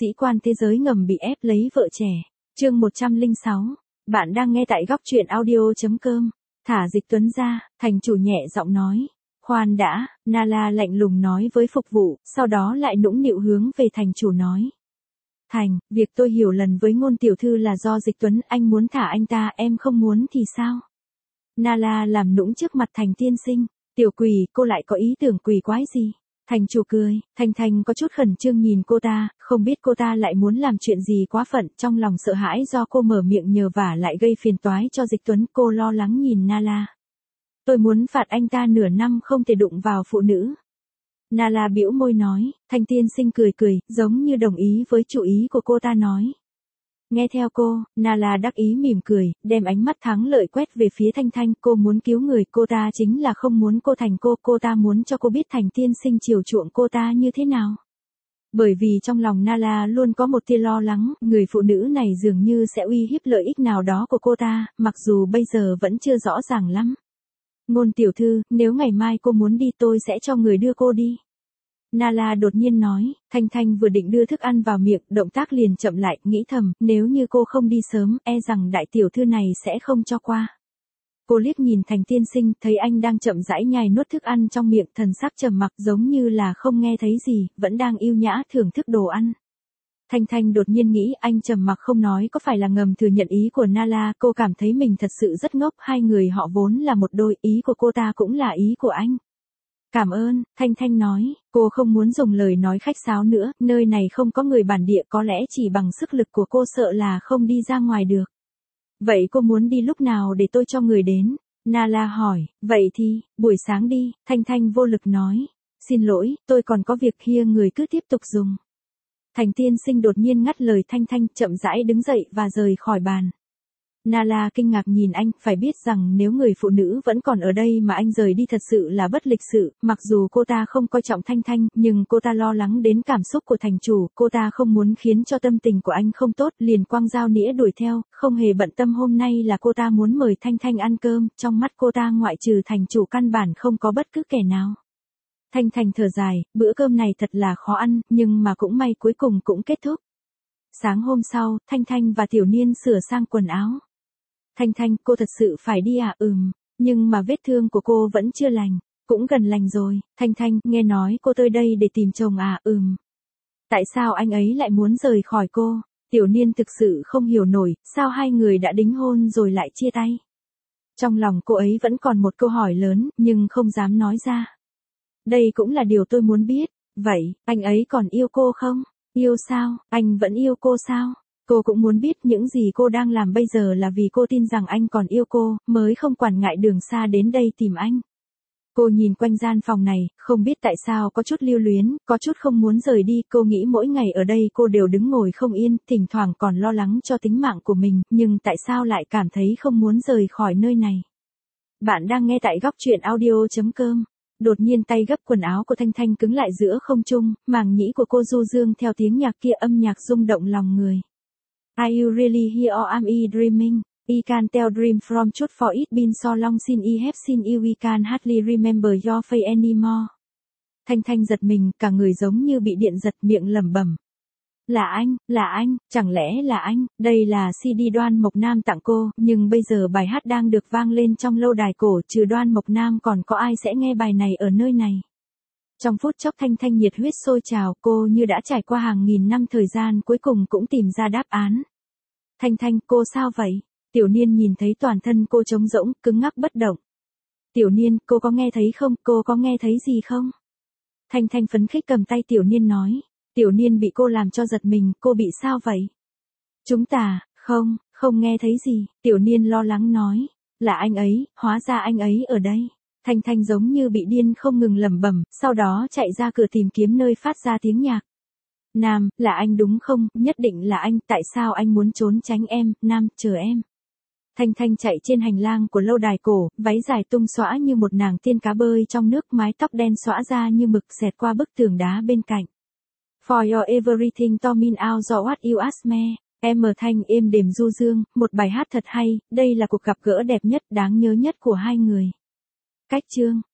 sĩ quan thế giới ngầm bị ép lấy vợ trẻ. Chương 106. Bạn đang nghe tại góc truyện audio.com. Thả Dịch Tuấn ra, thành chủ nhẹ giọng nói. Khoan đã, Nala lạnh lùng nói với phục vụ, sau đó lại nũng nịu hướng về thành chủ nói. Thành, việc tôi hiểu lầm với Ngôn tiểu thư là do Dịch Tuấn, anh muốn thả anh ta, em không muốn thì sao? Nala làm nũng trước mặt Thành tiên sinh. Tiểu quỷ, cô lại có ý tưởng quỷ quái gì? Thành chủ cười, Thành có chút khẩn trương nhìn cô ta, không biết cô ta lại muốn làm chuyện gì quá phận, trong lòng sợ hãi do cô mở miệng nhờ vả lại gây phiền toái cho Dịch Tuấn, cô lo lắng nhìn Nala. Tôi muốn phạt anh ta nửa năm không thể đụng vào phụ nữ. Nala bĩu môi nói, Thành tiên sinh cười, giống như đồng ý với chủ ý của cô ta nói. Nghe theo cô, Nala đắc ý mỉm cười, đem ánh mắt thắng lợi quét về phía Thanh, cô muốn cứu người, cô ta chính là không muốn cô thành cô ta muốn cho cô biết Thành tiên sinh chiều chuộng cô ta như thế nào. Bởi vì trong lòng Nala luôn có một tia lo lắng, người phụ nữ này dường như sẽ uy hiếp lợi ích nào đó của cô ta, mặc dù bây giờ vẫn chưa rõ ràng lắm. Ngôn tiểu thư, nếu ngày mai cô muốn đi tôi sẽ cho người đưa cô đi. Nala đột nhiên nói, Thanh vừa định đưa thức ăn vào miệng, động tác liền chậm lại, nghĩ thầm, nếu như cô không đi sớm, e rằng đại tiểu thư này sẽ không cho qua. Cô liếc nhìn Thành tiên sinh, thấy anh đang chậm rãi nhai nuốt thức ăn trong miệng, thần sắc trầm mặc giống như là không nghe thấy gì, vẫn đang yêu nhã thưởng thức đồ ăn. Thanh đột nhiên nghĩ anh trầm mặc không nói có phải là ngầm thừa nhận ý của Nala, cô cảm thấy mình thật sự rất ngốc, hai người họ vốn là một đôi, ý của cô ta cũng là ý của anh. Cảm ơn, Thanh nói, cô không muốn dùng lời nói khách sáo nữa, nơi này không có người bản địa, có lẽ chỉ bằng sức lực của cô sợ là không đi ra ngoài được. Vậy cô muốn đi lúc nào để tôi cho người đến? Nala hỏi, vậy thì, buổi sáng đi, Thanh vô lực nói. Xin lỗi, tôi còn có việc kia, người cứ tiếp tục dùng. Thành tiên sinh đột nhiên ngắt lời Thanh, chậm rãi đứng dậy và rời khỏi bàn. Nala kinh ngạc nhìn anh, phải biết rằng nếu người phụ nữ vẫn còn ở đây mà anh rời đi thật sự là bất lịch sự, mặc dù cô ta không coi trọng Thanh, nhưng cô ta lo lắng đến cảm xúc của thành chủ, cô ta không muốn khiến cho tâm tình của anh không tốt, liền quăng dao nĩa đuổi theo, không hề bận tâm hôm nay là cô ta muốn mời Thanh ăn cơm, trong mắt cô ta ngoại trừ thành chủ căn bản không có bất cứ kẻ nào. Thanh thở dài, bữa cơm này thật là khó ăn, nhưng mà cũng may cuối cùng cũng kết thúc. Sáng hôm sau, Thanh và Tiểu Niên sửa sang quần áo. Thanh, cô thật sự phải đi à? Nhưng mà vết thương của cô vẫn chưa lành, cũng gần lành rồi. Thanh, nghe nói cô tới đây để tìm chồng à? Tại sao anh ấy lại muốn rời khỏi cô? Tiểu Niên thực sự không hiểu nổi, sao hai người đã đính hôn rồi lại chia tay? Trong lòng cô ấy vẫn còn một câu hỏi lớn, nhưng không dám nói ra. Đây cũng là điều tôi muốn biết. Vậy, anh ấy còn yêu cô không? Yêu sao? Anh vẫn yêu cô sao? Cô cũng muốn biết những gì cô đang làm bây giờ là vì cô tin rằng anh còn yêu cô, mới không quản ngại đường xa đến đây tìm anh. Cô nhìn quanh gian phòng này, không biết tại sao có chút lưu luyến, có chút không muốn rời đi, cô nghĩ mỗi ngày ở đây cô đều đứng ngồi không yên, thỉnh thoảng còn lo lắng cho tính mạng của mình, nhưng tại sao lại cảm thấy không muốn rời khỏi nơi này. Bạn đang nghe tại góc truyện audio.com. Đột nhiên tay gấp quần áo của Thanh cứng lại giữa không trung, màng nhĩ của cô du dương theo tiếng nhạc kia, âm nhạc rung động lòng người. Are you really here or am I dreaming? I can tell dream from truth for it been so long since I have seen you, we can hardly remember your face anymore. Thanh giật mình, cả người giống như bị điện giật, miệng lẩm bẩm. Là anh, chẳng lẽ là anh? Đây là CD Đoan Mộc Nam tặng cô, nhưng bây giờ bài hát đang được vang lên trong lâu đài cổ, trừ Đoan Mộc Nam còn có ai sẽ nghe bài này ở nơi này? Trong phút chốc Thanh nhiệt huyết sôi trào, cô như đã trải qua hàng nghìn năm thời gian cuối cùng cũng tìm ra đáp án. Thanh, cô sao vậy? Tiểu Niên nhìn thấy toàn thân cô trống rỗng, cứng ngắc bất động. Tiểu Niên, cô có nghe thấy không? Cô có nghe thấy gì không? Thanh phấn khích cầm tay Tiểu Niên nói. Tiểu Niên bị cô làm cho giật mình, cô bị sao vậy? Chúng ta, không nghe thấy gì, Tiểu Niên lo lắng nói. Là anh ấy, hóa ra anh ấy ở đây. Thanh giống như bị điên không ngừng lẩm bẩm, sau đó chạy ra cửa tìm kiếm nơi phát ra tiếng nhạc. Nam, là anh đúng không? Nhất định là anh, tại sao anh muốn trốn tránh em? Nam, chờ em. Thanh chạy trên hành lang của lâu đài cổ, váy dài tung xõa như một nàng tiên cá bơi trong nước, mái tóc đen xõa ra như mực xẹt qua bức tường đá bên cạnh. For your everything to mean out the what you ask me. Em Thanh êm đềm du dương, một bài hát thật hay, đây là cuộc gặp gỡ đẹp nhất, đáng nhớ nhất của hai người. Cách chương